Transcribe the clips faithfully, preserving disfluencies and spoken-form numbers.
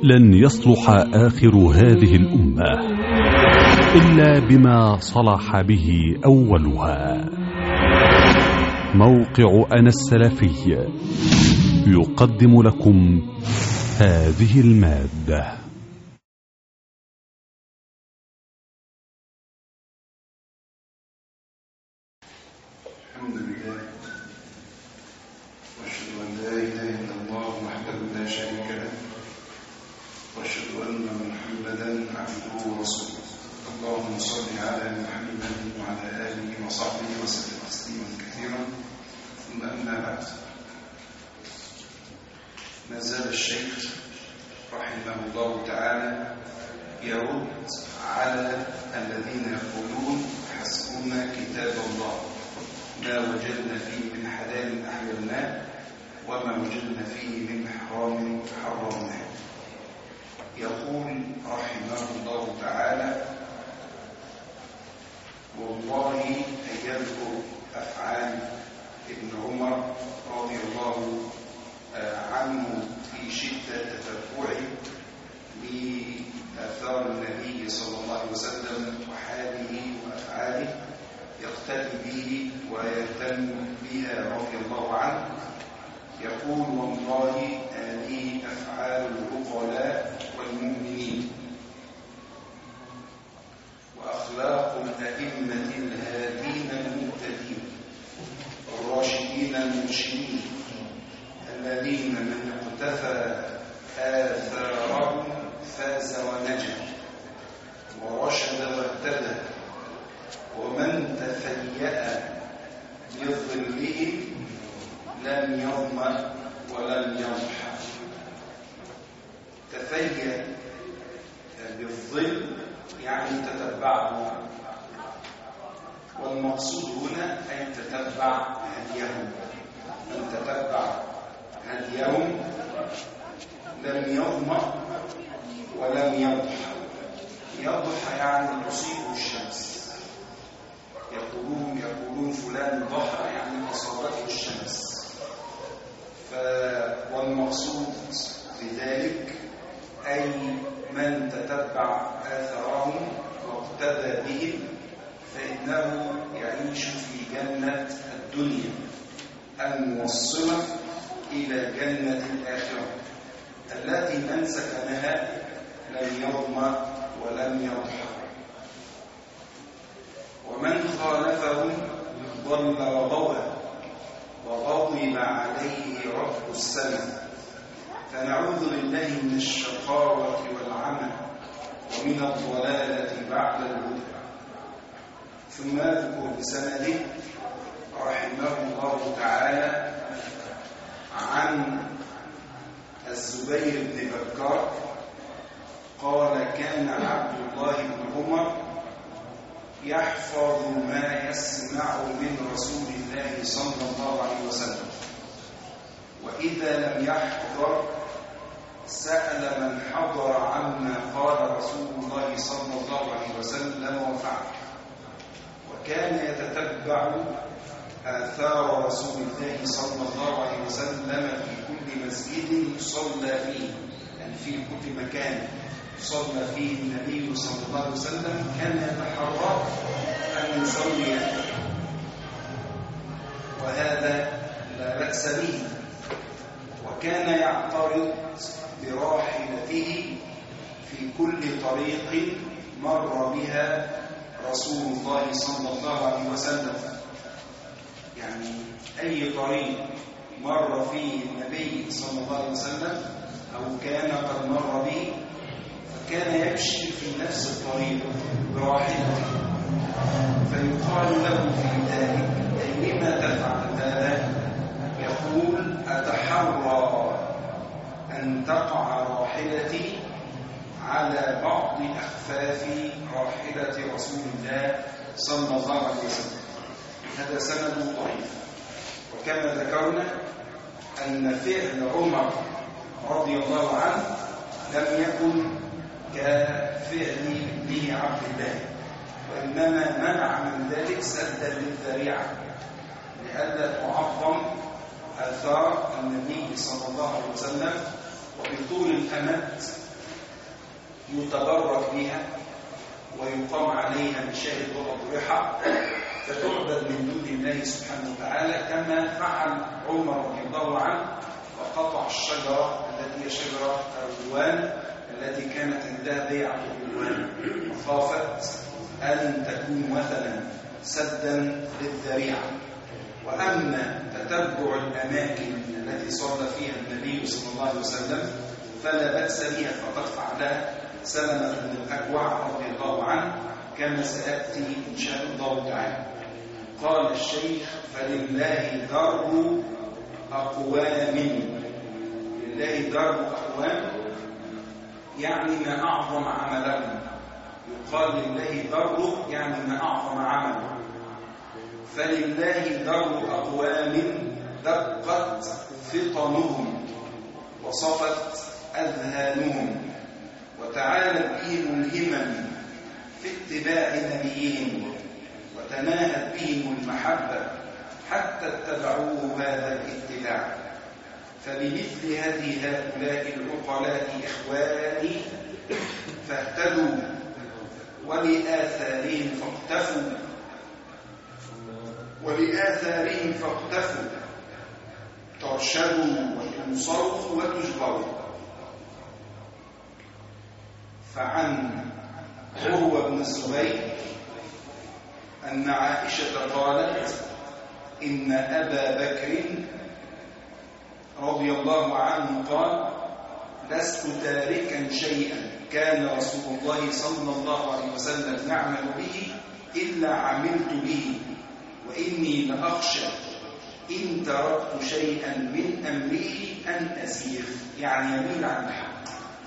لن يصلح آخر هذه الأمة إلا بما صلح به أولها. موقع أنا السلفي يقدم لكم هذه المادة. الحمد لله وأشهد أن لا إله إلا الله وحده لا شريك له وأشهد أن محمدا عبده ورسوله. اللهم صل على محمد وعلى آله وصحبه وسلم تسليما كثيرا. ثم أما بعد، ما زال الشيخ رحمه الله تعالى يرد على الذين يقولون حسبنا كتاب الله، ما وجدنا فيه من حلال أحللناه وما وجدنا فيه من حرام حرمناه. يقول رحمه الله تعالى: والله أن يذكر أفعال ابن عمر رضي الله عنه في شدة تتبعه لآثار النبي صلى الله عليه وسلم وحاله وأفعاله، يقتدي به ويهتم بها رضي الله عنه. يقول: والله هذه أفعال العقلاء والمؤمنين وأخلاق الأئمة الهادين المهتدين الراشدين المرشدين الذين من اقتفى آثارهم فاز ونجا ورشد واهتدى، ومن تفيأ بظلهم لم يظمأ ولم يضحى. تفيأ بالظل يعني تتبعه، والمقصود هنا أن تتبع هديهم. من تتبع هديهم لم يظمأ ولم يضحى. يضحى يعني تصيب الشمس. يقولون يقولون فلان ضحى يعني أصابته الشمس. ف... والمقصود بذلك أي من تتبع آثارهم واقتدى بهم فإنه يعيش في جنة الدنيا الموصلة إلى جنة الآخرة التي من سكنها لم يظمأ ولم يضحى. ومن خالفهم ضل وغوى وغضب عليه رب السماء. فنعوذ بالله من الشقاوة والعمى ومن الضلالة بعد الهدى. ثم يذكر بسنده رحمه الله تعالى عن الزبير بن بكار قال: كان عبد الله بن عمر يحفظ ما يسمع من رسول الله صلى الله عليه وسلم، وإذا لم يحضر سأل من حضر عما قال رسول الله صلى الله عليه وسلم وفعل. وكان يتتبع آثار رسول الله صلى الله عليه وسلم في كل مسجد يصلى فيه، يعني في كل مكان صلى فيه النبي صلى الله عليه وسلم كان يتحرى أن يصلي، وهذا لا بأس به. وكان يعترض براحلته في كل طريق مر بها رسول الله صلى الله عليه وسلم، يعني أي طريق مر فيه النبي صلى الله عليه وسلم أو كان قد مر به فكان يمشي في نفس الطريق براحلته، فيقال له في ذلك: أي لما تفعل هذا؟ يقول: أتحرى أن تقع راحلتي على بعض أخفاف راحلة رسول الله صلى الله عليه وسلم. هذا سند ضعيف. وكما ذكرنا أن فعل عمر رضي الله عنه لم يكن كفعل ابنه عبد الله، وإنما منع من ذلك سدا للذريعة لئلا تعظم آثار النبي صلى الله عليه وسلم وبطول الأمد يتبرك بها ويقام عليها مشاهد وأضرحة فتعبد من دون الله سبحانه وتعالى، كما فعل عمر رضي الله عنه وقطع الشجرة التي هي شجرة الرضوان التي كانت عندها بيعة الرضوان، وخافت أن تكون مثلا سدا للذريعة. وأما تتبع الأماكن التي صلى فيها النبي صلى الله عليه وسلم فلا بأس بها، فقد فعلها سلمة بن الأكوع رضي الله عنه كما سيأتي إن شاء الله تعالى. قال الشيخ: فلله درب أقوام. لله درب أقوام يعني ما أعظم عملهم، يقال لله درب يعني ما أعظم عمله. فلله درب أقوام دقت فطنهم وصفت أذهانهم وتعالت بهم الهمم في اتباع نبيهم وتناهت بهم المحبة حتى اتبعوه هذا الاتباع. فبمثل هذه هؤلاء العقلاء إخواني فاهتدوا ولآثارهم فاقتفوا ولآثارهم فاقتفوا ترشدوا وتنصروا وتجبروا. فعن عروة بن الزبير أن عائشة قالت: إن أبا بكر رضي الله عنه قال: لست تاركا شيئا كان رسول الله صلى الله عليه وسلم يعمل به إلا عملت به، وإني لأخشى إن تركت شيئا من أمره أن أزيغ، يعني يميل عن الحق.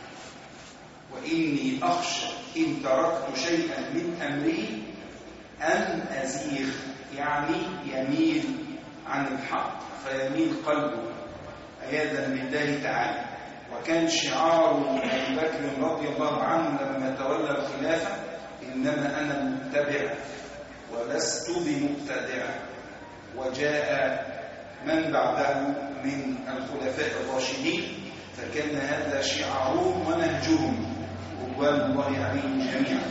وإني أخشى إن تركت شيئا من أمره أن أزيغ، يعني يميل عن الحق فيميل قلبه عياذا بالله تعالى. وكان شعار أبي بكر رضي الله عنه لما تولى الخلافة: إنما أنا متبع ولست بمبتدع. وجاء من بعده من الخلفاء الراشدين فكان هذا شعارهم ونهجهم رضوان الله عليهم جميعا.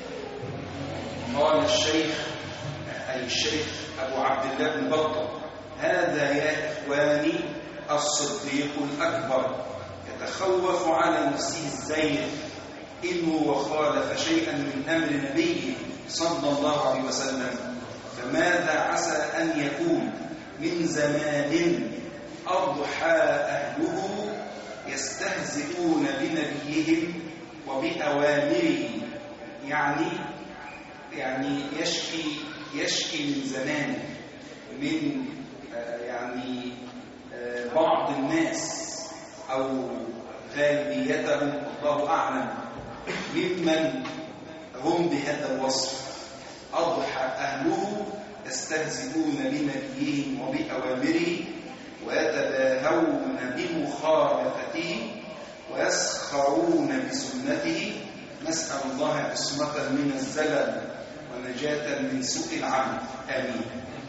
قال الشيخ أي الشيخ أبو عبد الله بن بطة: هذا يا إخواني الصديق الأكبر يتخوف على نفسه الزيغ إنه وخالف شيئا من أمر نبيه صلى الله عليه وسلم، فماذا عسى أن يكون من زمان أضحى أهله يستهزئون بنبيهم وبأوامره. يعني يعني يشكي يشكي من زمان من يعني بعض الناس أو غالبيتهم الله أعلم ممن هم بهذا الوصف: أضحى أهله يستهزئون بنبيهم وبأوامره ويتباهون بمخالفته ويسخرون بسنته. نسأل الله عصمة من الزلل ونجاة من سوء العمل، آمين.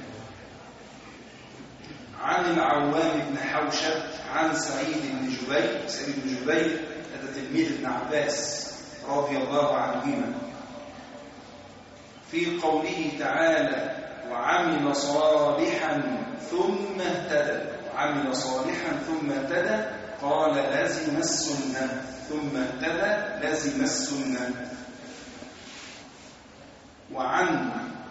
عن العوام بن حوشب عن سعيد بن جبير. سعيد بن جبير هذا تلميذ ابن عباس رضي الله عنهما، في قوله تعالى: وعمل صالحا ثم اهتدى. وعمل صالحا ثم اهتدى، قال: لازم السنة. ثم اهتدى لازم السنة. وعن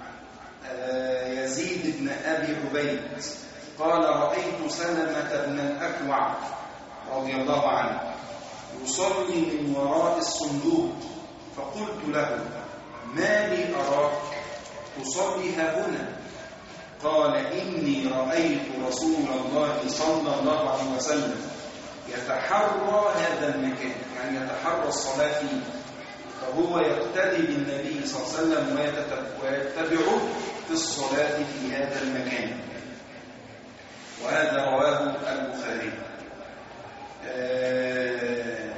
يزيد بن أبي عبيد قال: رأيت سلمة بن الأكوع رضي الله عنه يصلي من وراء الصندوق، فقلت له: ما لي أراك تصلي هنا؟ قال: إني رأيت رسول الله صلى الله عليه وسلم يتحرى هذا المكان، يعني يتحرى الصلاة فيه، فهو يقتدي بالنبي صلى الله عليه وسلم ويتبعه في الصلاة في هذا المكان. وهذا رواه البخاري. آه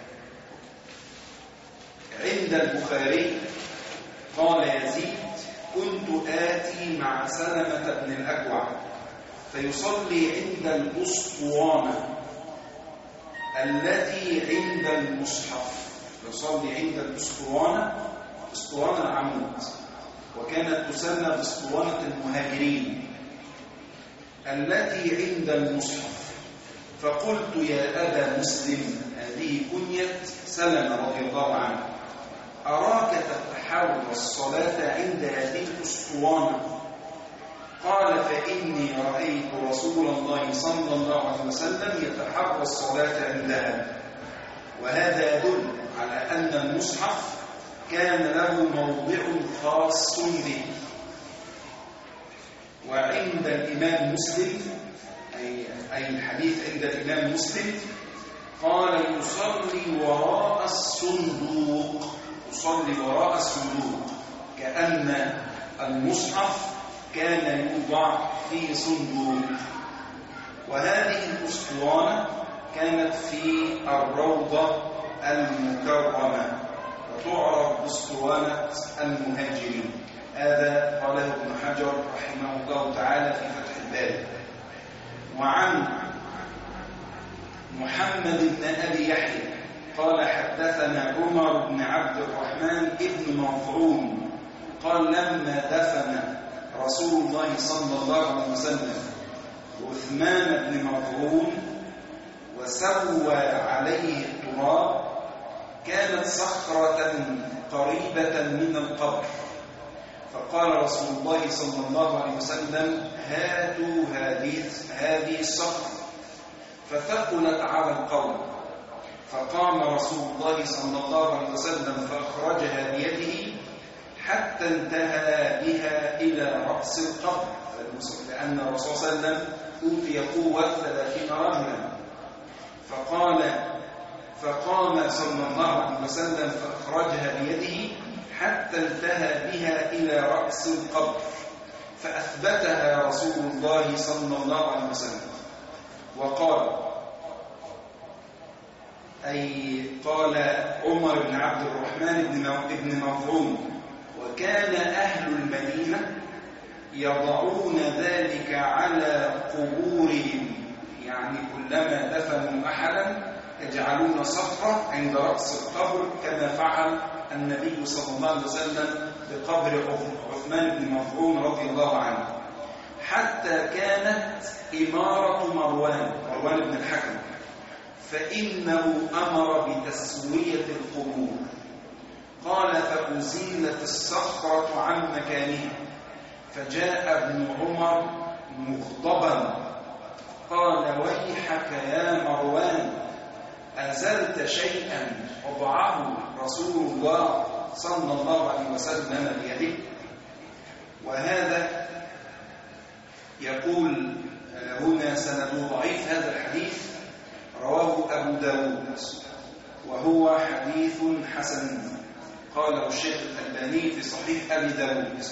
عند البخاري قال يزيد: كنت آتي مع سلمة بن الأكوع فيصلي عند الأسطوانة التي عند المصحف. يصلي عند الأسطوانة، أسطوانة العمود، وكانت تسمى بأسطوانة المهاجرين التي عند المصحف. فقلت يا أبا مسلم، هذه كنية سلمة رضي الله عنه، أراك تتحرى الصلاة عند هذه الأسطوانة؟ قال فإني رأيت رسول الله صلى الله عليه وسلم يتحرى الصلاة عندها. وهذا يدل على أن المصحف كان له موضع خاص به. وعند الإمام مسلم، أي, أي الحديث عند الإمام مسلم، قال يصلي وراء الصندوق، يصلي وراء الصندوق، كأن المصحف كان يوضع في صندوق. وهذه الأسطوانة كانت في الروضة المكرمة وتعرف بأسطوانة المهاجرين. هذا قاله ابن حجر رحمه الله تعالى في فتح الباري. وعن محمد بن أبي يحيى قال حدثنا عمر بن عبد الرحمن ابن مظعون قال لما دفن رسول الله صلى الله عليه وسلم عثمان بن مظعون وسوى عليه التراب كانت صخرة قريبة من القبر، فقال رسول الله صلى الله عليه وسلم هاتوا هذه هذه الصخرة، فثقلت على القوم، فقام رسول الله صلى الله عليه وسلم فأخرجها بيده حتى انتهى بها إلى رأس القبر، لأن الرسول صلى الله عليه وسلم أوتي قوة ثلاثين رجلا. فقال فقام صلى الله عليه وسلم فأخرجها بيده حتى انتهى بها إلى رأس القبر، فأثبتها رسول الله صلى الله عليه وسلم. وقال أي قال عمر بن عبد الرحمن بن مظعون وكان أهل المدينة يضعون ذلك على قبورهم، يعني كلما دفنوا أحدا يجعلون صخرة عند رأس القبر كما فعل النبي صلى الله عليه وسلم بقبر عثمان بن مظعون رضي الله عنه، حتى كانت إمارة مروان مروان بن الحكم، فإنه أمر بتسوية القبور. قال فأزيلت الصخرة عن مكانها، فجاء ابن عمر مغضبا قال ويحك يا مروان، أزلت شيئا وضعه رسول الله صلى الله عليه وسلم بيده؟ وهذا يقول هنا سند ضعيف هذا الحديث رواه أبو داود وهو حديث حسن، قاله الشيخ الألباني في صحيح أبي داود.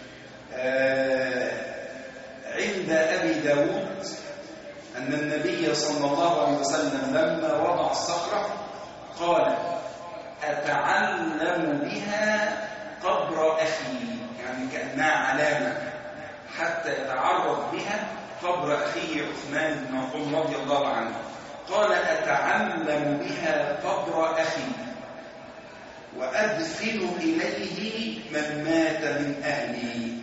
عند أبي داود أن النبي صلى الله عليه وسلم لما وضع الصخرة قال أتعلم بها قبر أخي، يعني كأنها علامة حتى يتعرف بها قبر أخيه عثمان بن مظعون رضي الله عنه. قال أتعلم بها قبر أخي وأدفن إليه من مات من أهلي.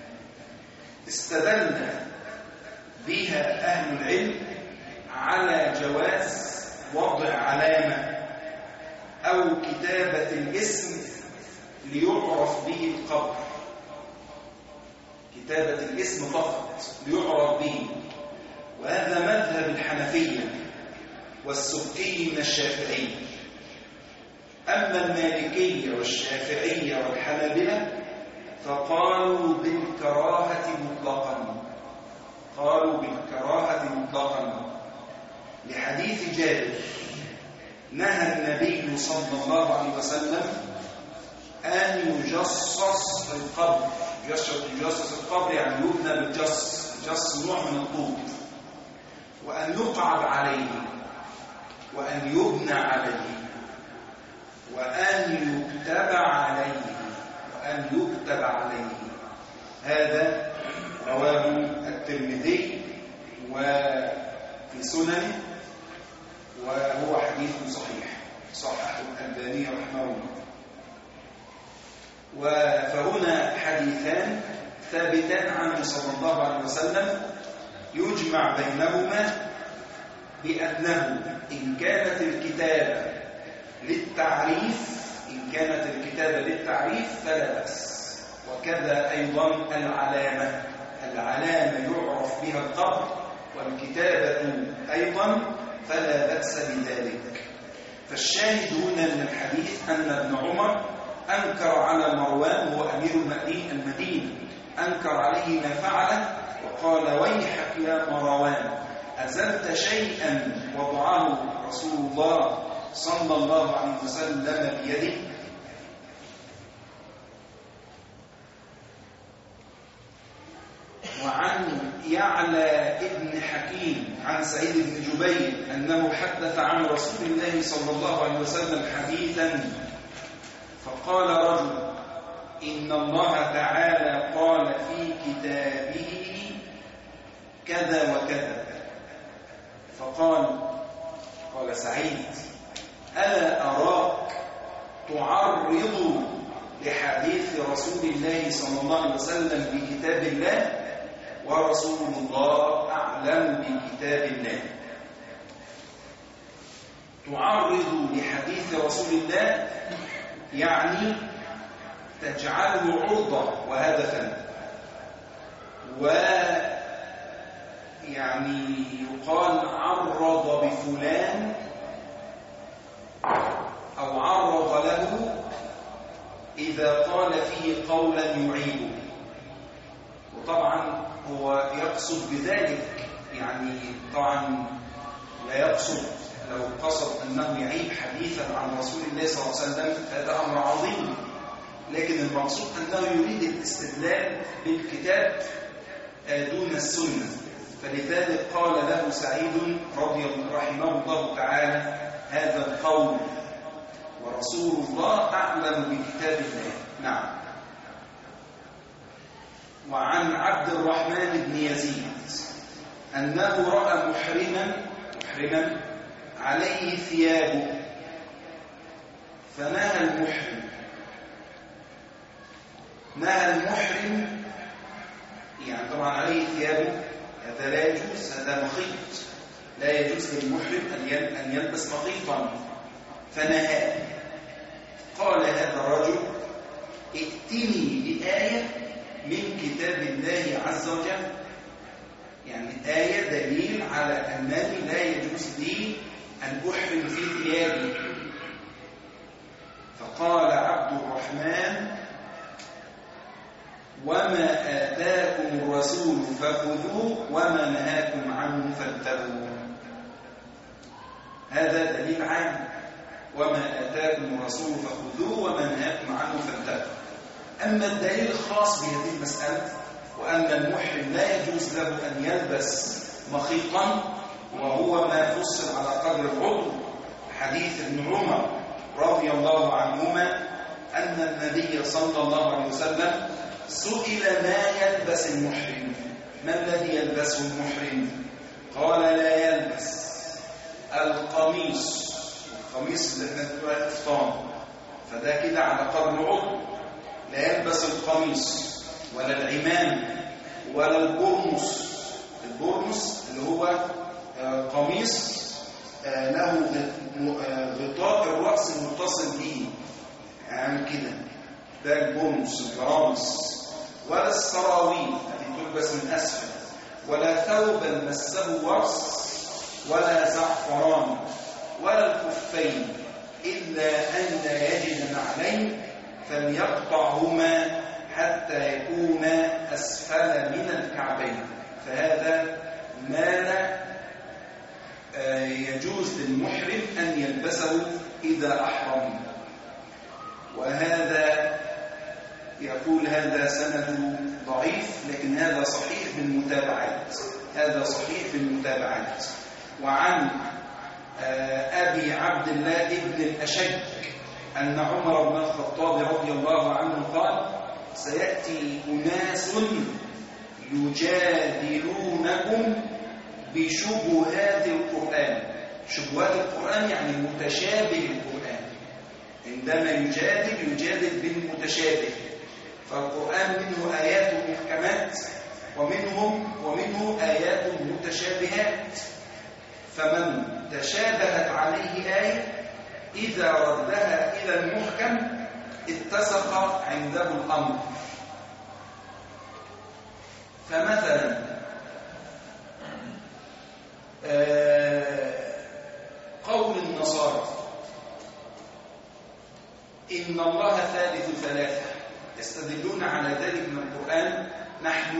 استدل بها أهل العلم على جواز وضع علامة أو كتابة الاسم ليعرف به القبر، كتابة الاسم فقط ليعرف به، وهذا مذهب الحنفية والسبكي من الشافعي. أما المالكية والشافعية والحنابلة فقالوا بالكراهة مطلقا، قالوا بالكراهة مطلقا لحديث جابر نهى النبي صلى الله عليه وسلم أن يجصص القبر. يجصص القبر يعني يبنى بالجص، الجص نوع من الطوب، وأن يقعد عليه وأن يبنى عليه وأن يكتب عليه وأن يكتب عليه. هذا رواه الترمذي وفي سننه وهو حديث صحيح. صححه الألباني رحمه الله. فهنا حديثان ثابتان عنه صلى الله عليه وسلم يجمع بينهما بأنه إن كانت الكتابة للتعريف إن كانت الكتابة للتعريف فلا بأس، وكذا أيضا العلامة العلامة يعرف بها القبر والكتابة أيضا فلا بأس بذلك. فالشاهد هنا من الحديث أن ابن عمر أنكر على مروان وهو أمير المدينة، أنكر عليه ما فعله وقال ويحك يا مروان أزلت شيئا وضعه رسول الله صلى الله عليه وسلم بيده. وعن يعلى ابن حكيم عن سعيد بن جبير أنه حدث عن رسول الله صلى الله عليه وسلم حديثا فقال رجل إن الله تعالى قال في كتابه كذا وكذا، فقال قال سعيد ألا أراك تعرض لحديث رسول الله صلى الله عليه وسلم بكتاب الله ورسول الله أعلم بكتاب الله. تعرض لحديث رسول الله يعني تجعله عرضة وهدفا، ويعني يقال عرض بفلان أو عرض له إذا قال فيه قولا يعيبه. وطبعا هو يقصد بذلك يعني طبعا لا يقصد لو قصد أنه يعيب حديثا عن رسول الله صلى الله عليه وسلم فهذا أمر عظيم، لكن المقصود أنه يريد الاستدلال بالكتاب دون السنة. فلذلك قال له سعيد رضي الله رحمه الله تعالى هذا القول ورسول الله أعلم بكتاب الله. نعم. وعن عبد الرحمن بن يزيد أنه رأى محرما محرما عليه ثيابه فنهى المحرم. نهى المحرم يعني طبعا عليه ثيابه، هذا لا يجوز، هذا مخيط، لا يجوز للمحرم أن يلبس مخيطا، فنهى. قال هذا الرجل ائتني بآية من كتاب الله عز وجل، يعني آية دليل على أنني لا يجوز لي أن أحرم في ثيابي. فقال عبد الرحمن وما آتاكم الرسول فخذوه وما نهاكم عنه فانتهوا. هذا دليل عام، وما آتاكم الرسول فخذوه وما نهاكم عنه فانتهوا. أما الدليل الخاص بهذه المسألة وأن المحرم لا يجوز له أن يلبس مخيطا وهو ما فصل على قدر العضو، حديث ابن عمر رضي الله عنهما أن النبي صلى الله عليه وسلم سئل ما يلبس المحرم، ما الذي يلبسه المحرم؟ قال لا يلبس القميص، القميص اللي احنا بنقول القفطان، فده كده على قدر العضو، لا يلبس القميص ولا العمام ولا البرمس. البرمس اللي هو قميص له غطاء الرأس المتصل به يعني كده، ده البرمس البرامس. ولا السراويل التي تلبس من أسفل، ولا ثوبا مسه ورس ولا زعفران، ولا الخفين إلا أن لا يجد نعلين فليقطعهما حتى يكون أسفل من الكعبين. فهذا ما لا يجوز للمحرم أن يلبسه إذا أحرم. وهذا يقول هذا سند ضعيف، لكن هذا صحيح بالمتابعات، هذا صحيح بالمتابعات. وعن أبي عبد الله ابن الأشج أن عمر بن الخطاب رضي الله عنه قال سيأتي أناس يجادلونكم بشبهات القرآن. شبهات القرآن يعني متشابه القرآن. عندما يجادل يجادل بالمتشابه، فالقرآن منه آيات محكمات ومنهم ومنه آيات متشابهات، فمن تشابهت عليه آية إذا ردها إلى المحكم اتسق عنده الأمر. فمثلا قول النصارى إن الله ثالث ثلاثة، يستدلون على ذلك من القرآن: نحن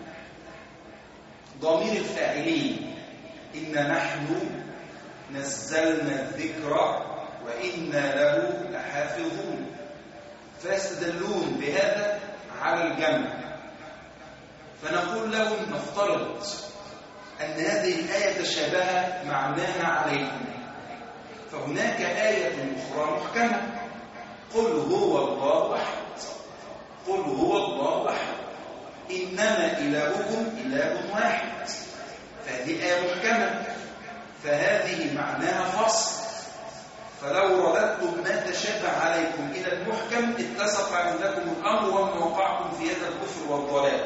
ضمير الفاعلين، إن نحن نزلنا الذكر وإنا له لحافظون، فيستدلون بهذا على الجمع. فنقول لهم نفترض أن هذه الآية تشابه معناها عليكم، فهناك آية أخرى محكمة: قل هو الله أحد، قل هو الله أحد، إنما إلهكم إله واحد، فهذه آية محكمة، فهذه معناها فصل. فلو رددتم ما تشابه عليكم إلى المحكم اتسق عندكم الأمر وما وقعتم في هذا الكفر والضلال.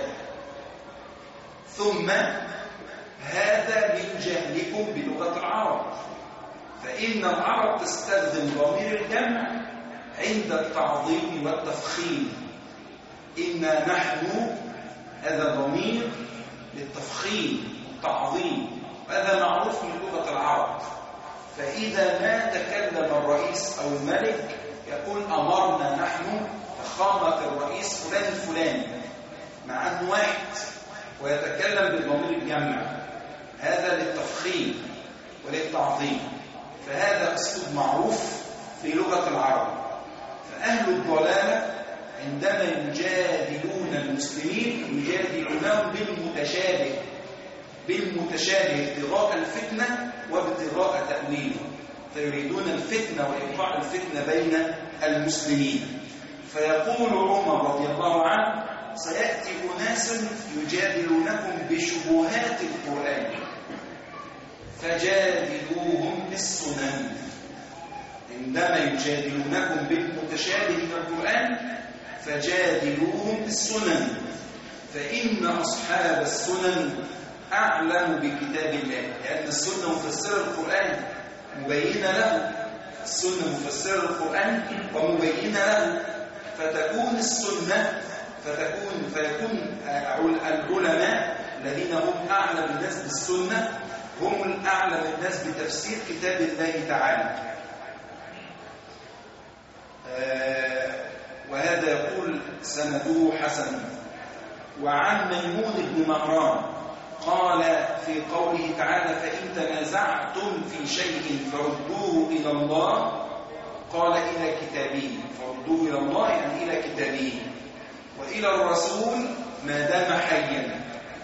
ثم هذا من جهلكم بلغة العرب، فإن العرب تستخدم ضمير الجمع عند التعظيم والتفخيم. إنا نحن، هذا ضمير للتفخيم والتعظيم، هذا معروف من لغة العرب. فإذا ما تكلم الرئيس أو الملك يقول أمرنا نحن فخامة الرئيس فلان الفلاني، مع أنه واحد، ويتكلم بالضمير الجمع، هذا للتفخيم وللتعظيم، فهذا أسلوب معروف في لغة العرب. فأهل الضلالة عندما يجادلون المسلمين يجادلونهم بالمتشابه، بالمتشابه ابتغاء الفتنة وابتغاء تأويله، فيريدون الفتنة وإيقاع الفتنة بين المسلمين. فيقول عمر رضي الله عنه: سيأتي أناس يجادلونكم بشبهات القرآن فجادلوهم بالسنن. عندما يجادلونكم بالمتشابه من القرآن فجادلوهم بالسنن، فإن أصحاب السنن أعلم بكتاب الله، لأن السنة مفسرة القرآن مبينة له، السنة مفسرة القرآن ومبينة له، فتكون السنة فتكون فيكون العلماء الذين هم أعلم الناس بالسنة هم الأعلم الناس بتفسير كتاب الله تعالى. وهذا يقول سنده حسن. وعن ميمون بن مهران قال في قوله تعالى: فإن تنازعتم في شيء فردوه إلى الله، قال إلى كتابه، فردوه إلى الله يعني إلى كتابه، وإلى الرسول ما دام حيا.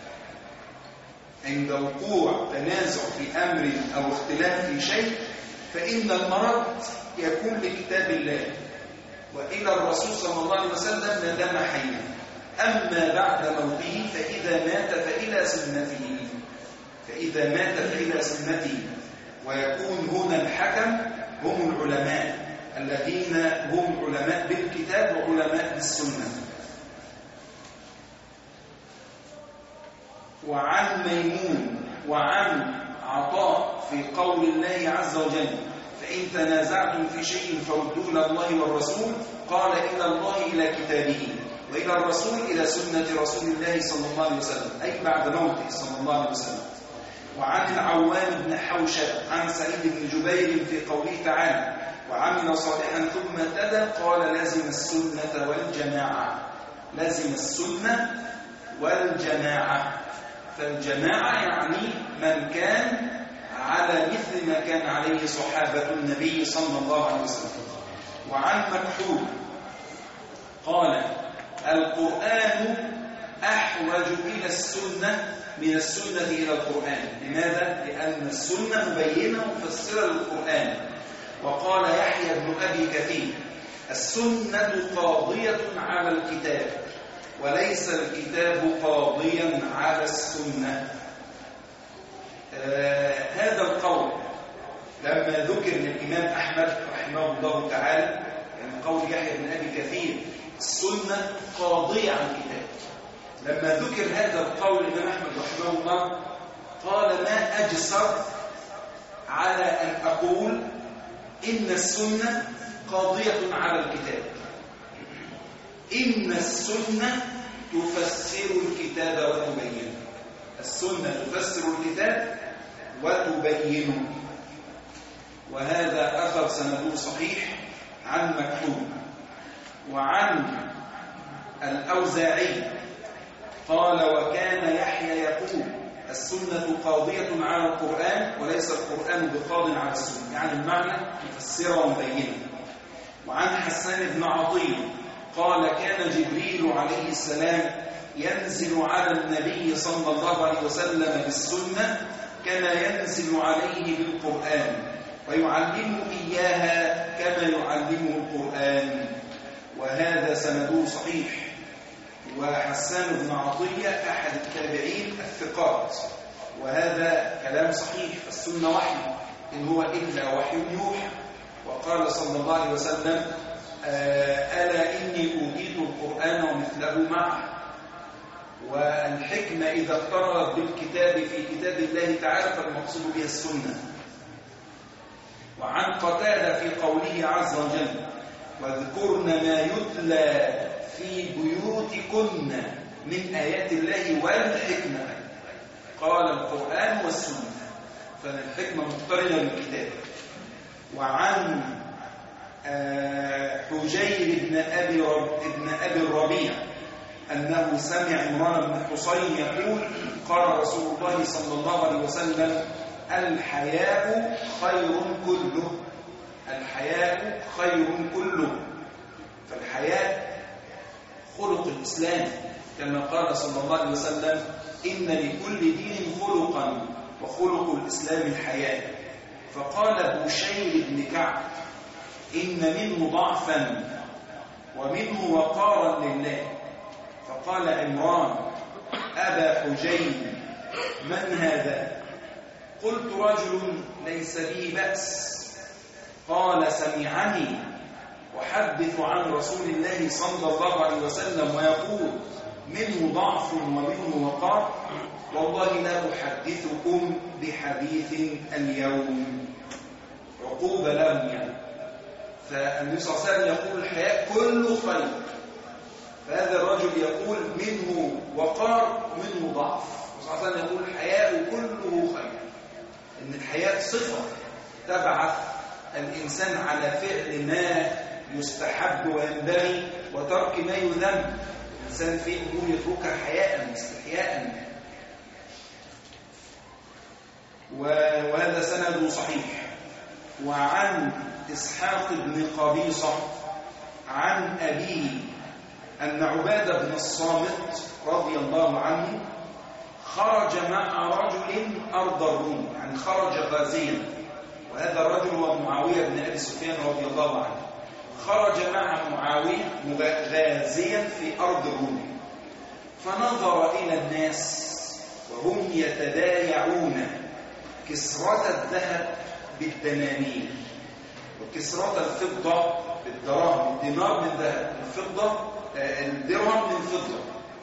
عند وقوع تنازع في أمر أو اختلاف في شيء فإن المرد يكون لكتاب الله، وإلى الرسول صلى الله عليه وسلم ما دام حيا. أما بعد موته فإذا مات فإلى سنته، فإذا مات فإلى سنته. ويكون هنا الحكم هم العلماء الذين هم علماء بالكتاب وعلماء بالسنة. وعن ميمون وعن عطاء في قول الله عز وجل: فإن تنازعتم في شيء فردوه إلى الله والرسول، قال إلى الله إلى كتابه، وإلى الرسول إلى سنة رسول الله صلى الله عليه وسلم، أي بعد موته صلى الله عليه وسلم. وعن العوام بن حوشب عن سعيد بن جبير في قوله تعالى: وعمل صالحا ثم اهتدى، قال: لازم السنة والجماعة، لازم السنة والجماعة. فالجماعة يعني من كان على مثل ما كان عليه صحابة النبي صلى الله عليه وسلم. وعن مكحول قال: القرآن أحوج إلى السنة من السنة إلى القرآن. لماذا؟ لأن السنة مبينة مفسرة للقرآن. وقال يحيى بن أبي كثير: السنة قاضية على الكتاب وليس الكتاب قاضيا على السنة. آه هذا القول كما ذكر للإمام أحمد رحمه الله تعالى، يعني قول يحيى بن أبي كثير السنة قاضية عن الكتاب. لما ذكر هذا القول الإمام أحمد رحمه الله قال ما أجسر على أن أقول إن السنة قاضية على الكتاب، إن السنة تفسر الكتاب وتبينه. السنة تفسر الكتاب وتبينه. وهذا أثر سنده صحيح عن مكحول. وعن الأوزاعي قال وكان يحيى يقول السنة قاضية على القرآن وليس القرآن بقاض على السنة، يعني المعنى مفسرة ومبينة. وعن حسان بن عطية قال كان جبريل عليه السلام ينزل على النبي صلى الله عليه وسلم بالسنة كما ينزل عليه بالقرآن ويعلمه إياها كما يعلمه القرآن. وهذا سنده صحيح. وحسان بن عطية أحد التابعين الثقات، وهذا كلام صحيح. السنة وحي إن هو إلا وحي يوحى. وقال صلى الله عليه وسلم ألا إني أوتيت القرآن ومثله معه. والحكمة إذا اقترنت بالكتاب في كتاب الله تعالى فالمقصود بها السنة. وعن قتادة في قوله عز وجل واذكرن ما يتلى في بيوتكن من آيات الله والحكمة، قال القرآن والسنة، فالحكمة مقترنة بالكتاب. وعن حجير بن أبي ابن أبي الربيع أنه سمع عمران بن حصين يقول قال رسول الله صلى الله عليه وسلم الحياء خير كله. الحياء خير كله. فالحياء خلق الإسلام كما قال صلى الله عليه وسلم إن لكل دين خلقا وخلق الإسلام الحياء. فقال بشير بن كعب إن منه ضعفا ومنه وقارا لله. فقال عمران أبا حجير من هذا؟ قلت رجل ليس بي بأس. قال سمعني وحدث عن رسول الله صلى الله عليه وسلم ويقول منه ضعف ومنه وقار، والله لا أحدثكم بحديث اليوم. عقوبة لهم يعني. فالنبي صلى الله عليه وسلم يقول الحياء كله خير، فهذا الرجل يقول منه وقار ومنه ضعف. صلى الله عليه وسلم يقول الحياء كله خير، إن الحياء صفة تبعث الإنسان على فعل ما يستحب وينبغي وترك ما يذم. الإنسان في أمور يتركها حياء استحياء. وهذا سند صحيح. وعن إسحاق بن قبيصة عن أبيه أن عبادة بن الصامت رضي الله عنه خرج مع رجل أرض الروم، يعني خرج غازيا. وهذا الرجل هو معاوية بن أبي سفيان رضي الله عنه. خرج مع معاوية غازيا في أرض الروم، فنظر إلى الناس وهم يتبايعون كسرة الذهب بالدنانير وكسرة الفضة بالدراهم. الدينار من ذهب، الفضة الدرهم من فضة.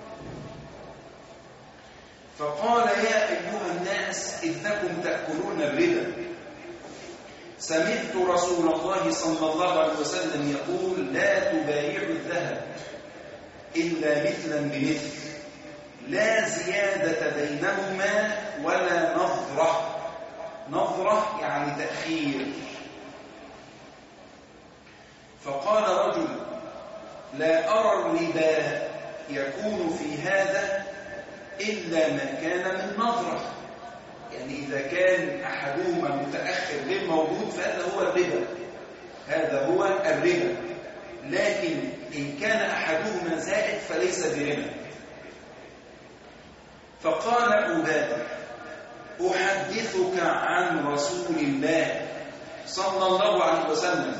فقال يا أيها الناس إنكم تأكلون الربا، سمعت رسول الله صلى الله عليه وسلم يقول لا تبايعوا الذهب إلا مثلا بمثل، لا زيادة بينهما ولا نظرة. نظرة يعني تأخير. فقال رجل لا أرى الربا يكون في هذا إلا ما كان من نظرة، يعني إذا كان أحدهما متأخر غير موجود فهذا هو الربا، هذا هو الربا. لكن إن كان أحدهما زائد فليس بربا. فقال عبادة أحدثك عن رسول الله صلى الله عليه وسلم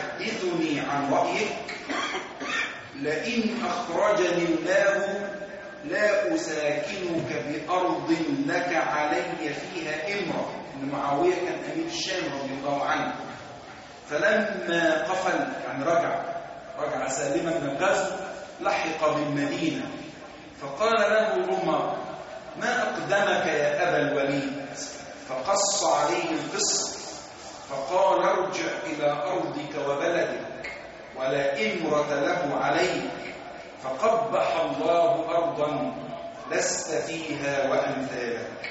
وتحدثني عن رأيك؟ لئن أخرجني الله لا أساكنك بأرض لك علي فيها إمرة. إن معاوية كان أمير الشام رضي الله عنه، فلما قفل يعني رجع رجع سالما من الغزو لحق بالمدينة، فقال له عمر: ما أقدمك يا أبا الوليد؟ فقص عليه القصة، فقال: ارجع إلى أرضك وبلدك ولا إمرة له عليك، فقبح الله أرضا لست فيها وأمثالك.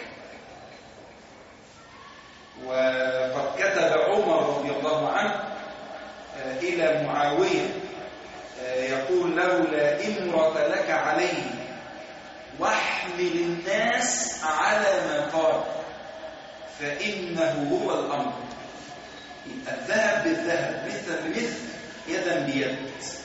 وقد كتب عمر رضي الله عنه إلى معاوية يقول له: لا إمرة لك عليه واحمل الناس على ما قال فإنه هو الأمر. الذهب بالذهب، مثل بمثل، يدا بيد.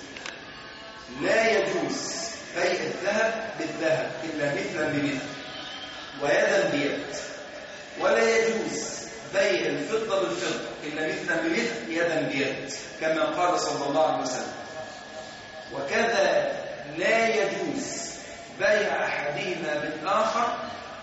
لا يجوز بيع الذهب بالذهب إلا مثلا بمثل ويدا بيد، ولا يجوز بيع الفضة بالفضة إلا مثلا بمثل يدا بيد، كما قال صلى الله عليه وسلم. وكذا لا يجوز بيع أحدهما بالآخر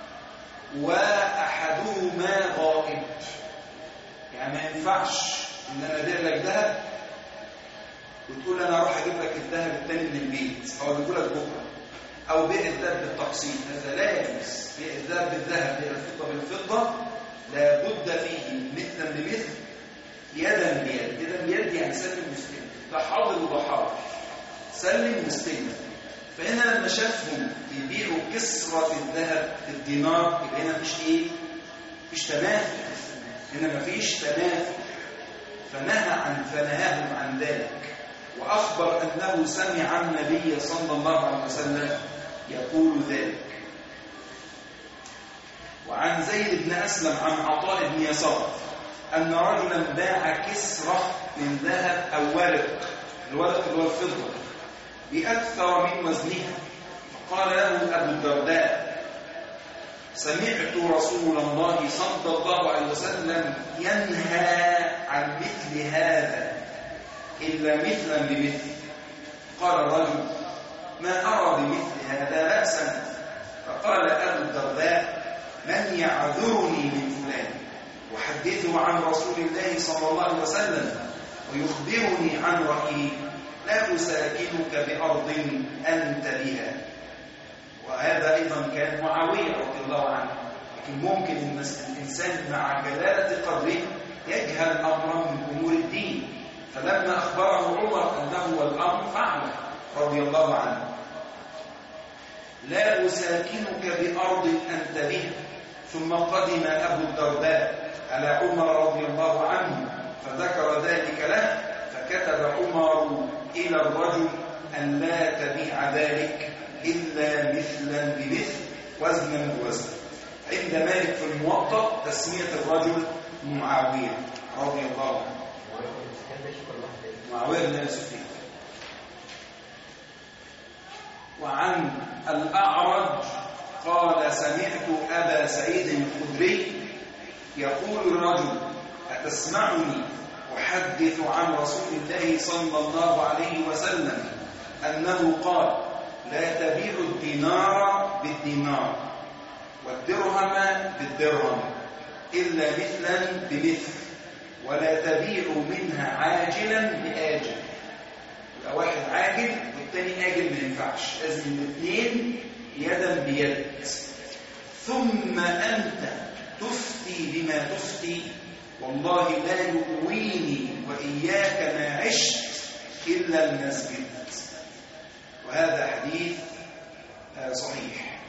وأحدهما غائب. يعني ما ينفعش إن أنا أبيع لك ذهب وتقول أنا أروح أجيب لك الذهب الثاني من البيت أو أجيب لك بكرة، أو بيع الذهب بالتقسيط، هذا لا يجوز. بيع الذهب بالذهب، بيع الفضة بالفضة، لا بد فيه مثلا بمثل يدا بيد. يدا بيد يعني سلم مسلم، ده حاضر وده حاضر، سلم مستلم. فهنا لما شافهم يبيعوا كسرة الذهب بالدينار، يبقى هنا مفيش ايه؟ مفيش تماثل، هنا مفيش تماثل، فنهى عن فنهاهم عن ذلك، وأخبر أنه سمع النبي صلى الله عليه وسلم يقول ذلك. وعن زيد بن أسلم عن عطاء بن يسار أن رجلا باع كسرة من ذهب أو ورق، الورق اللي هو الفضة، بأكثر من وزنها، فقال له أبو الدرداء: سمعت رسول الله صلى الله عليه وسلم ينهى عن مثل هذا إلا مثلا بمثل. قال الرجل: ما أرى بمثل هذا بأسا. فقال أبو الدرداء: من يعذرني من فلان وحدثه عن رسول الله صلى الله عليه وسلم ويخبرني عن رأيه، لا أساكنك بأرض أنت بها. وهذا أيضا كان معاوية رضي الله عنه، لكن ممكن الإنسان مع جلالة قدره يجهل أمرا من أمور الدين، فلما أخبره عمر أنه هو الأمر فعله رضي الله عنه. لا أساكنك بأرض أنت بها. ثم قدم أبو الدرداء على عمر رضي الله عنه فذكر ذلك له، فكتب عمر إلى الرجل أن لا تبيع ذلك إلا مثلا بمثل وزنا بوزن. عند مالك في الموطأ تسمية الرجل معاوية رضي الله عنه، معاوية بن سفيان. وعن الأعرج قال: سمعت أبا سعيد الخدري يقول الرجل: أتسمعني أحدث عن رسول الله صلى الله عليه وسلم أنه قال: لا تبيع الدينار بالدينار والدرهم بالدرهم إلا مثلا بمثل، ولا تبيع منها عاجلا بآجل. يبقى واحد عاجل والتاني آجل، ما ينفعش، لازم الاثنين يدا بيد. ثم أنت تفتي بما تفتي، والله لا يؤويني وإياك ما عشت إلا المسجد. وهذا حديث صحيح.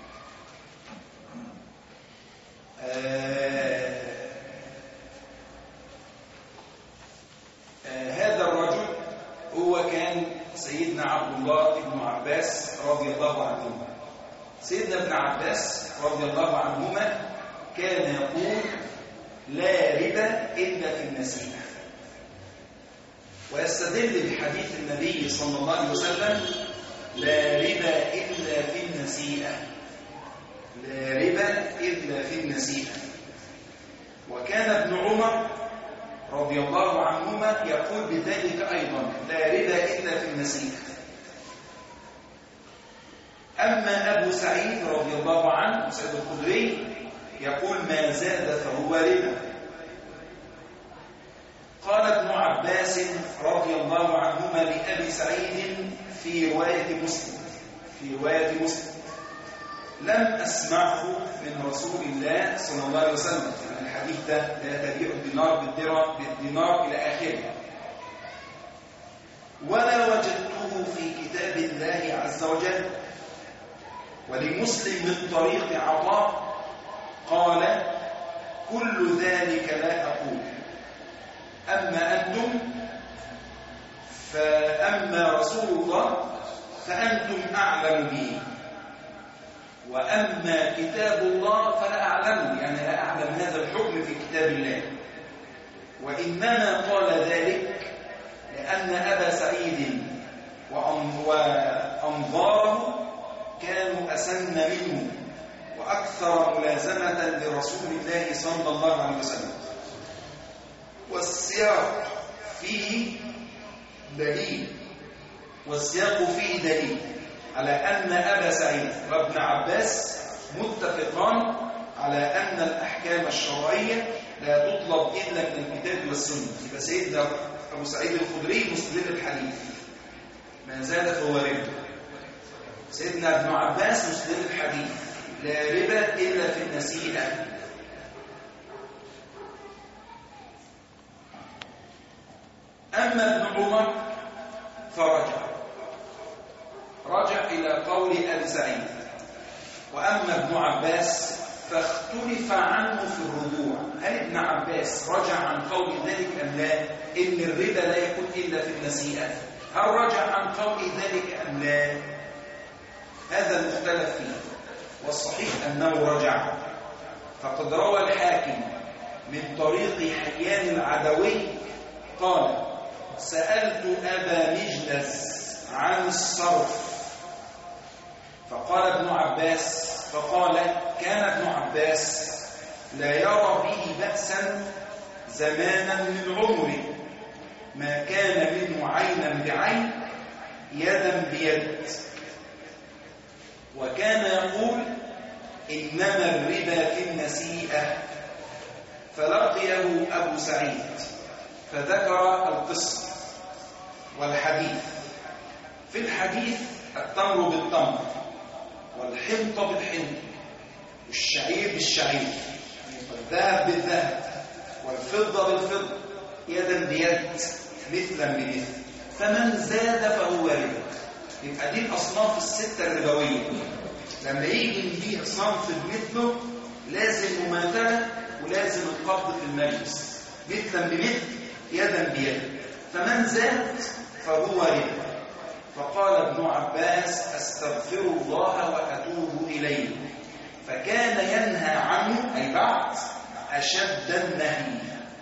آه آه هذا الرجل هو كان سيدنا عبد الله بن عباس رضي الله عنهما. سيدنا ابن عباس رضي الله عنهما كان يقول: لا ربا إلا في النسيئة، ويستدل بحديث النبي صلى الله عليه وسلم: لا ربا إلا في النسيئة، لا ربا إلا في النسيئة. وكان ابن عمر رضي الله عنهما يقول بذلك أيضا: لا ربا إلا في النسيئة. أما أبو سعيد رضي الله عنه سيد الخدري يقول ما زاد فهو ربا. قال ابن عباس رضي الله عنهما لأبي سعيد في رواية مسلم في رواية مسلم لم أسمعه من رسول الله صلى الله عليه وسلم. يعني الحديث ده لا تبيع الدينار بالدينار إلى آخره. ولا وجدته في كتاب الله عز وجل. ولمسلم من طريق عطاء قال كل ذلك لا أقول، أما أنتم فأما رسول الله فأنتم أعلم به، وأما كتاب الله فلا أعلم، يعني لا أعلم هذا الحكم في كتاب الله. وإنما قال ذلك لأن أبا سعيد وأنظاره كانوا أسن منه وأكثر ملازمة لرسول الله صلى الله عليه وسلم. والسياق فيه دليل والسياق فيه دليل على أن أبا سعيد وابن عباس متفقان على أن الأحكام الشرعية لا تطلب إلا من الكتاب والسنة. يبقى سيدنا أبو سعيد الخدري مسلم الحديث ما زال فهو ربا. سيدنا ابن عباس مسلم الحديث لا ربا إلا في النسيئة. أما ابن عمر فرجع رجع إلى قول أبي سعيد. وأما ابن عباس فاختلف عنه في الرجوع. هل ابن عباس رجع عن قول ذلك أم لا؟ إن الربا لا يكون إلا في النسيئة. هل رجع عن قول ذلك أم لا؟ هذا المختلف فيه، والصحيح أنه رجع. فقد روى الحاكم من طريق حيان العدوي قال سألت أبا مجلس عن الصرف فقال ابن عباس فقال كان ابن عباس لا يرى به بأسا زمانا من عمره ما كان منه عينا بعين يدا بيد، وكان يقول إنما الربا في النسيئة. فلقيه أبو سعيد فذكر القصة والحديث. في الحديث التمر بالتمر والحنطة بالحنطة والشعير بالشعير والذهب بالذهب والفضة بالفضة يدا بيد مثلا بمثل، فمن زاد فهو ربا. يبقى دي الأصناف الستة الربوية. لما يجي نبيع صنف بمثله لازم مماثلة ولازم القبض في المجلس مثلا بمثل يدا بيد، فمن زاد فهو ربا. فقال ابن عباس أستغفر الله وأتوب إليه. فكان ينهى عنه أي بعد أشد النهي.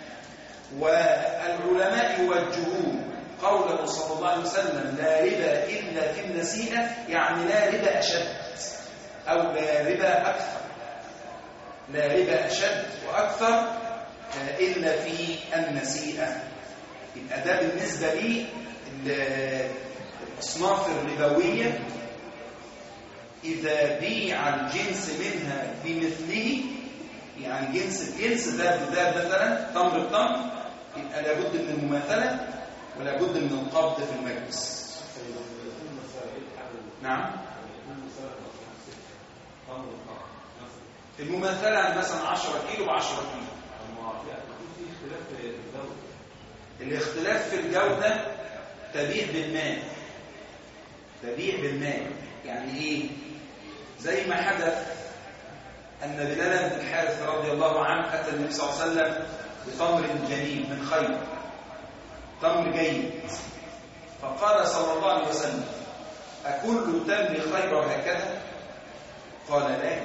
والعلماء يوجهون قوله صلى الله عليه وسلم لا ربا إلا في النسيئة، يعني لا ربا أشد أو لا ربا أكثر، لا ربا أشد وأكثر إلا في النسيئة. يبقى ده بالنسبة لي الأصناف الربوية إذا بيع الجنس منها بمثله، يعني جنس الجنس ده ده مثلا تمر التمر، يبقى لابد من المماثلة ولابد من القبض في المجلس. نعم. المماثلة مثلا عشرة كيلو بعشرة كيلو. الاختلاف في الجودة تبيع بالمال، تبيع بالمال يعني ايه؟ زي ما حدث أن بلال بن الحارث رضي الله عنه أتى النبي صلى الله عليه وسلم بتمر جميل من خير، تمر جيد، فقال صلى الله عليه وسلم أكل تمر خير هكذا؟ قال لا،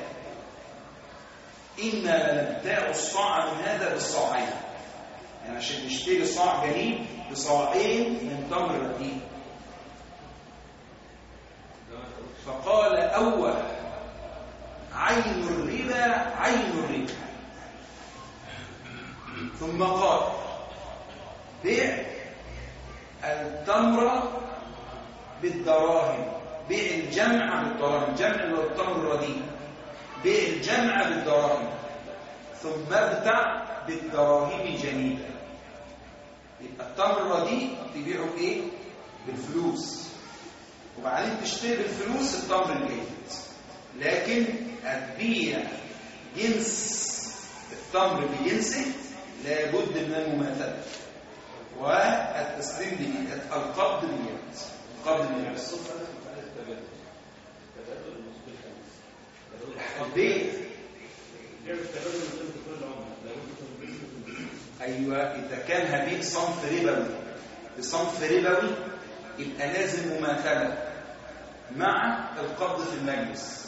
إنا لنبتاع الصاع من هذا بالصاعين، يعني عشان نشتري صاع جميل بصاعين من تمر رديء. فقال أول عين الربا عين الربا، ثم قال بيع التمر بالدراهم بيع الجمع بالدراهم، الجمع اللي هو التمر الرديء، بيع الجمع بالدراهم ثم ابتع بالدراهم جنيدا. يبقى التمر الرديء تبيعه بايه؟ بالفلوس، وبعدين تشتري بالفلوس التمر الجيد. لكن هتبيع جنس التمر بجنسه لابد من المماثله والتسليم باليد، القبض باليد، القبض باليد. البيع ايوه، اذا كان هبيع صنف ربوي بصنف ربوي يبقى لازم مماثله مع القبض في المجلس.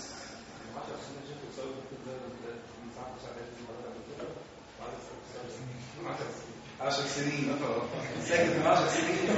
عشر سنين ساكت من عشر سنين.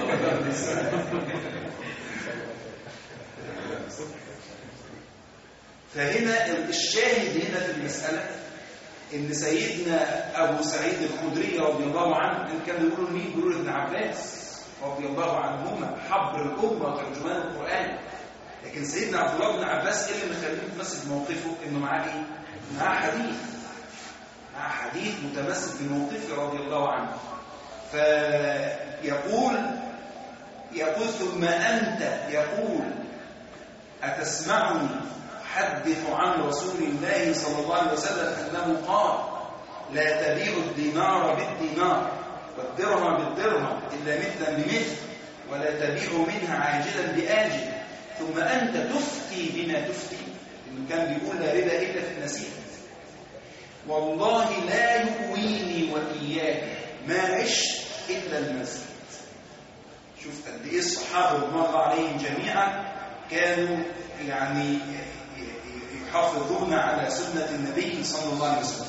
فهنا الشاهد هنا في المسألة ان سيدنا ابو سعيد الخدري رضي الله عنه كان بيقولوا مين؟ بيقولوا ابن عباس رضي الله عنهما حبر الامه وترجمان القران. لكن سيدنا عبد الله بن عباس ايه اللي مخليه متمسك بموقفه؟ انه معاه ايه؟ معاه حديث، معاه حديث متمسك بموقفه رضي الله عنه. فيقول يقول ثم انت يقول اتسمعني حدث عن رسول الله صلى الله عليه وسلم انه قال لا تبيع الدينار بالدينار والدرهم بالدرهم الا مثلا بمثل ولا تبيع منها عاجلا باجل، ثم انت تفتي بما تفتي. انه كان بيقول لا ربا الا في النسيئه. والله لا يؤويني واياك ما عشت الا المسجد. شوف قد ايه الصحابه رضوان الله عليهم جميعا كانوا يعني يحافظون على سنة النبي صلى الله عليه وسلم.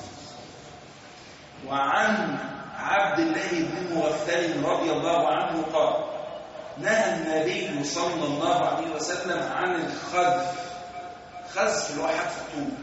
وعن عبد الله بن مغفل رضي الله عنه قال نهى النبي صلى الله عليه وسلم عن الخذف. خذف اللي هو حذف الطوب،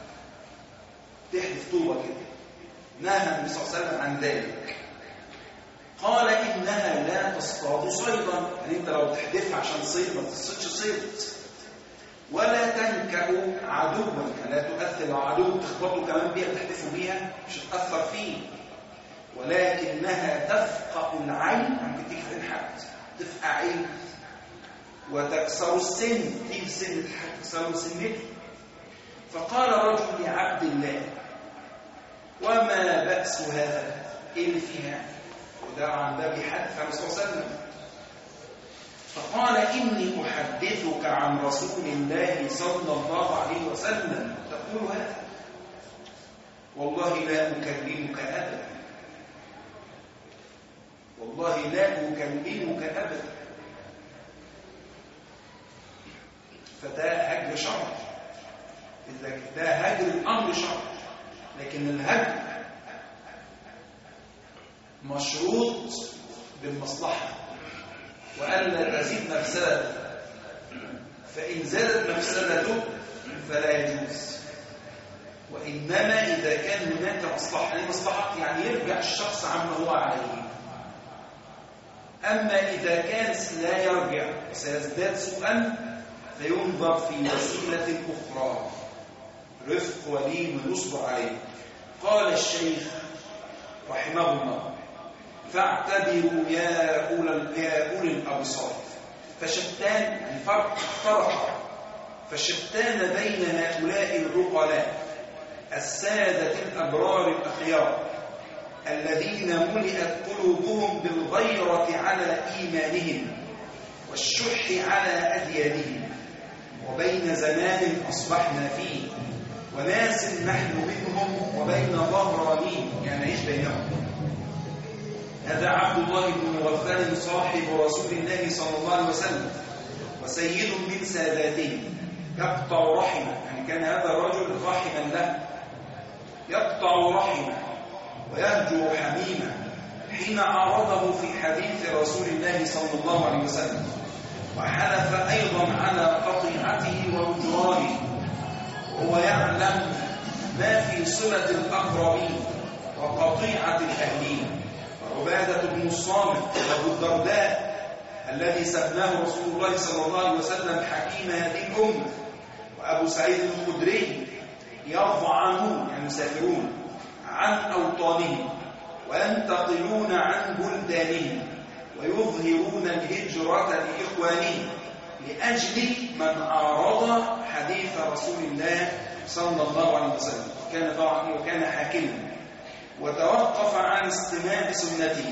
تحذف طوبة كده، نهى النبي صلى الله عليه وسلم عن ذلك. قال إنها لا تصطاد صيدا، يعني أنت لو تحذفها عشان صيد ما تصيدش صيد. ولا تنكأوا عدوا، لا تؤثر لو عدو تخبطوا كمان بيها تحدثوا بيها مش هتأثر فيه. ولكنها تفقع العين، ممكن تيجي في عين حد تفقع عين. وتكسر السن، تيجي السن تكسر سنته. فقال رجل لعبد الله وما بأس هذا؟ ايه اللي فيها؟ وده عن ده بيحدث عن الرسول صلى الله عليه وسلم. فقال إني أحدثك عن رسول الله صلى الله عليه وسلم تقول هذا، والله لا أكلمك أبدا، والله لا أكلمك أبدا. فده هجر شرع، ده هجر الأمر شرع. لكن الهجر مشروط بالمصلحة وألا تزيد مفسدته، فإن زادت مفسدته فلا يجوز. وإنما إذا كان هناك مصلحة، يعني مصلحة يعني يرجع الشخص عما هو عليه. أما إذا كان لا يرجع وسيزداد سوءا فينظر في وسيلة أخرى، رفق ولين ويصبر عليه. قال الشيخ رحمه الله فاعتبروا يا أولي يا أولي الأبصار. فشتان يعني فرق فرق فشتان بين هؤلاء العقلاء السادة الأبرار الأخيار الذين ملئت قلوبهم بالغيرة على إيمانهم والشح على أديانهم، وبين زمان أصبحنا فيه وناس نحن منهم وبين ظهرانين، يعني ايش بينهم. هذا عبد الله بن مغفل صاحب رسول الله صلى الله عليه وسلم وسيد من ساداته، يقطع رحمه، يعني كان هذا الرجل رحما له، يقطع رحمه ويهجر حميمه حين عرضه في حديث رسول الله صلى الله عليه وسلم، وحلف أيضا على قطيعته وهجرانه، وهو يعلم ما في صلة الأقربين وقطيعة الأهلين. عبادة بن الصامت وأبو الدرداء الذي سماه رسول الله صلى الله عليه وسلم حكيم هذه الأمة. وأبو سعيد الخدري يضعنون يعني يسافرون عن أوطانهم وينتقلون عن بلدانهم ويظهرون الهجرة لإخوانهم لأجل من عارض حديث رسول الله صلى الله عليه وسلم، كان طبعا وكان حاكما وتوقف عن استماع سنته.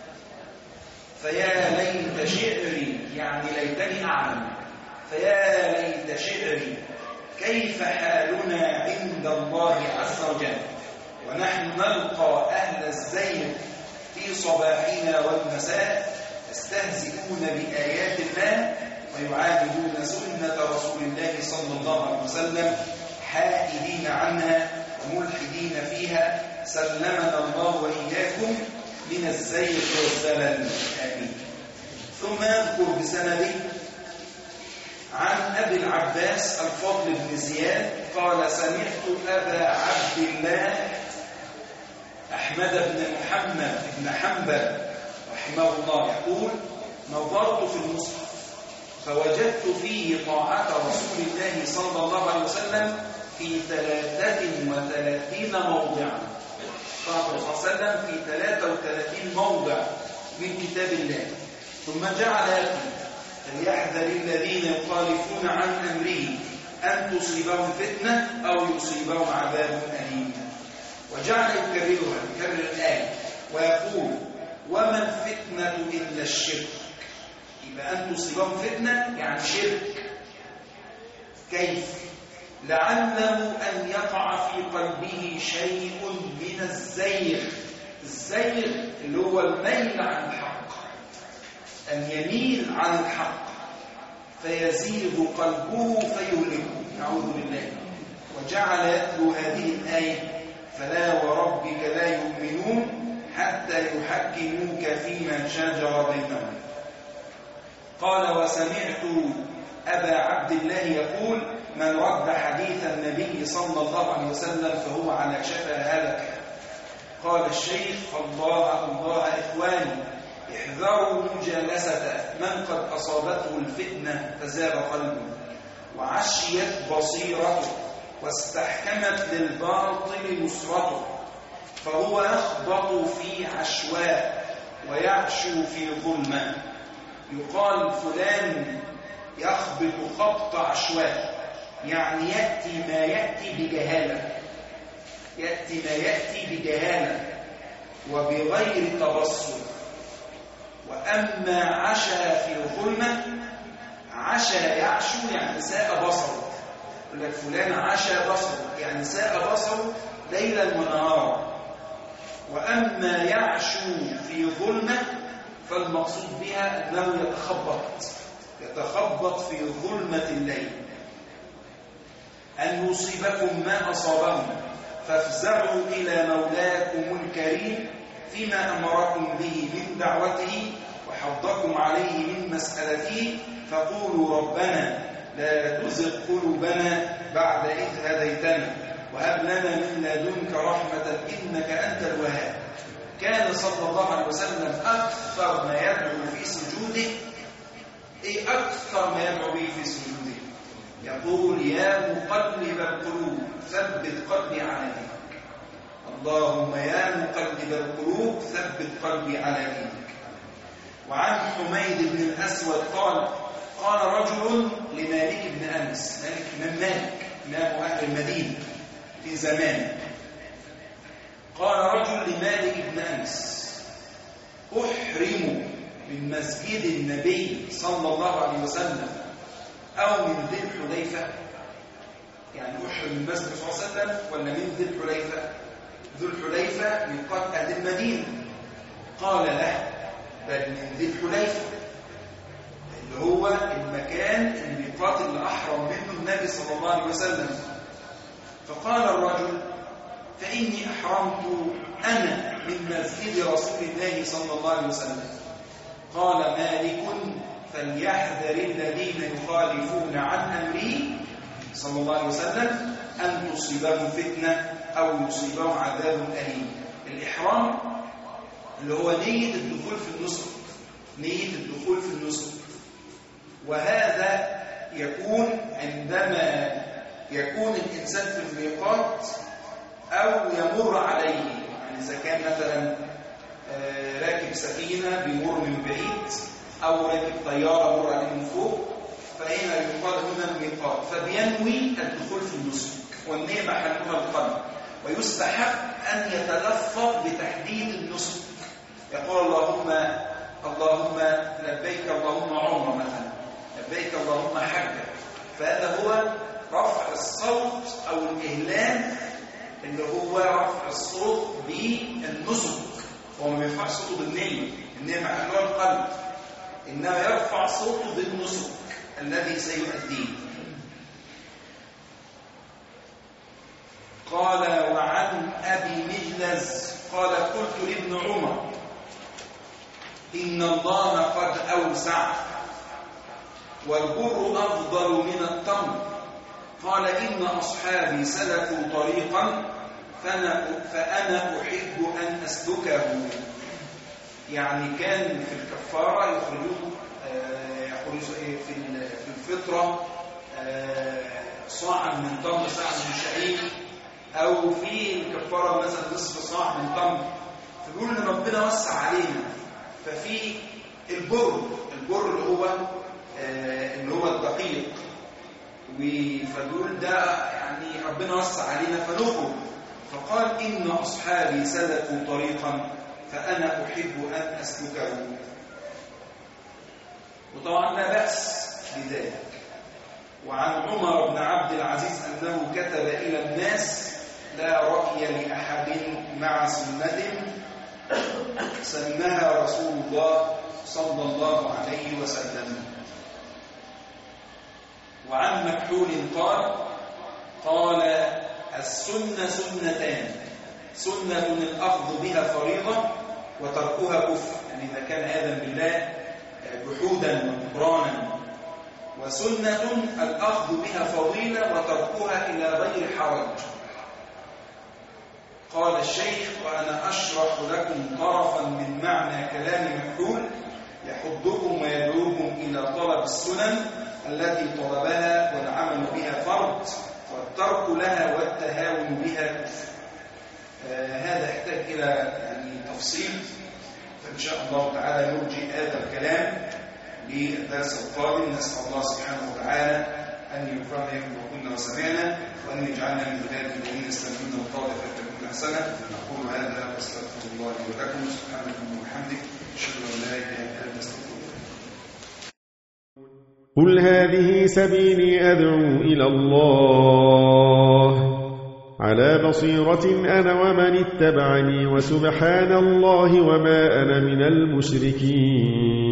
فيا ليت شعري يعني ليتني أعلم، فيا ليت شعري كيف حالنا عند الله عز وجل ونحن نلقى أهل الزيغ في صباحنا والمساء يستهزئون بآيات الله ويعادلون سنة رسول الله صلى الله عليه وسلم حائدين عنها وملحدين فيها. سلمنا الله وإياكم من الزيغ والزلل، آمين. ثم يذكر بسنده عن أبي العباس الفضل بن زياد قال: سمعت أبا عبد الله أحمد بن محمد بن حنبل رحمه الله يقول: نظرت في المصحف فوجدت فيه طاعة رسول الله صلى الله عليه وسلم في ثلاثة وثلاثين موضعا. طاعة الرسول صلى الله عليه وسلم في ثلاثة وثلاثين موضع من كتاب الله. ثم جعل يقول: فليحذر الذين يخالفون عن أمره أن تصيبهم فتنة أو يصيبهم عذاب أليم. وجعل يكررها يكرر الآية ويقول: وما الفتنة إلا الشرك. يبقى أن تصيبهم فتنة يعني شرك. كيف؟ لعله أن يقع في قلبه شيء من الزيغ. الزيغ اللي هو الميل عن الحق، أن يميل عن الحق فيزيغ قلبه فيهلكه، نعوذ بالله. وجعل يتلو هذه الآية: فلا وربك لا يؤمنون حتى يحكموك فيما شجر بينهم. قال: وسمعت أبا عبد الله يقول: من رد حديث النبي صلى الله عليه وسلم فهو على شفا هلكة. قال الشيخ: الله الله إخواني، احذروا مجالسة من قد أصابته الفتنة فزاغ قلبه وعشيت بصيرته واستحكمت للباطل نصرته، فهو يخبط في عشواء ويعشو في ظلمة. يقال فلان يخبط خبط عشواء، يعني يأتي ما يأتي بجهالة، يأتي ما يأتي بجهالة وبغير تبصر. وأما عشا في ظلمة، عشا يعشو يعني ساء بصره. يقول لك فلان عشا بصره يعني ساء بصره ليلا ونهارا. وأما يعشو في ظلمة فالمقصود بها أنه يتخبط يتخبط في ظلمة الليل. أن يصيبكم ما أصابهم فافزعوا إلى مولاكم الكريم فيما أمركم به من دعوته وحضكم عليه من مسألته، فقولوا ربنا لا تزغ قلوبنا بعد إذ هديتنا وهب لنا من لدنك رحمة إنك أنت الوهاب. كان صلى الله عليه وسلم أكثر ما يدعو في سجوده، إيه أكثر ما يدعو به في سجوده؟ يقول: يا مقلب القلوب ثبت قلبي على دينك. اللهم يا مقلب القلوب ثبت قلبي على دينك. وعن حميد بن الأسود قال: قال رجل لمالك بن أنس، مالك من مالك إمام أهل المدينة في زمانه، قال رجل لمالك بن أنس: أحرم من مسجد النبي صلى الله عليه وسلم أو من ذي الحليفة؟ يعني أحرم من مسجد صلى الله عليه وسلم ولا من ذي الحليفة؟ ذو الحليفة ميقات أهل المدينة. قال: لا، بل من ذي الحليفة اللي هو المكان الميقات اللي أحرم منه النبي صلى الله عليه وسلم. فقال الرجل: فإني أحرمت أنا من مسجد رسول الله صلى الله عليه وسلم. قال مالك: فليحذر الذين يخالفون عن أمره صلى الله عليه وسلم أن تصيبهم فتنة أو يصيبهم عذاب أليم. الإحرام اللي هو نية الدخول في النسك، نية الدخول في النسك. وهذا يكون عندما يكون الإنسان في الميقات أو يمر عليه، يعني إذا كان مثلا راكب سفينة بيمر من بعيد أو راكب طيارة مر عليه من فوق، فهنا يقال هنا الميقات، فبينوي الدخول في النسك، والنية محلها القلب. ويستحب أن يتلفظ بتحديد النسك، يقول اللهم اللهم لبيك اللهم عمره مثلا، لبيك اللهم حجة، فهذا هو رفع الصوت أو الإهلال اللي هو رفع الصوت بالنسك. هو ما بيرفعش صوته بالنية، النية محلها القلب، إنما يرفع صوته بالنسك الذي سيؤديه. قال وعن أبي مجلس قال قلت لابن عمر إن الله قد أوسع والبر أفضل من التمر، قال إن أصحابي سلكوا طريقا فأنا, فأنا أحب أن أسلكه. يعني كان في الكفارة يخرجون في الفطرة صاعا من تمر، صاع من شعير، أو في الكفارة مثلا نصف صاع من تمر، فبيقول إن ربنا وسع علينا. ففي البر البر اللي هو اللي هو الدقيق، فبيقول ده يعني ربنا وسع علينا فنخرج. فقال إن أصحابي سلكوا طريقا فأنا أحب أن أسلكه. وطبعا لا بأس بذلك. وعن عمر بن عبد العزيز أنه كتب إلى الناس لا رأي لأحد مع سنة سنها رسول الله صلى الله عليه وسلم. وعن مكحول قال قال السنة سنتان، سنة الأخذ بها فريضة وتركها كفر، يعني إذا كان آدم بالله جحودا وكفرانا، وسنة الأخذ بها فضيلة وتركها إلى غير حرج. قال الشيخ وأنا أشرح لكم طرفا من معنى كلام مكحول يحضكم ويدعوكم إلى طلب السنن التي طلبها والعمل بها فرض، والترك لها والتهاون بها كفر. آه هذا يحتاج إلى يعني تفصيل، فإن شاء الله تعالى نرجي هذا الكلام للدرس القادم. نسأل الله سبحانه وتعالى أن ينفعنا بما وسمعنا، وأن يجعلنا من عباده الذين يستمعون القول فيتبعون أحسنه. أقول هذا وأستغفر الله لي ولكم، سبحانك اللهم وبحمدك، أشهد أن لا إله إلا أنت أستغفرك. قل هذه سبيلي أدعو إلى الله على بصيرة أنا ومن اتبعني، وسبحان الله وما أنا من المشركين.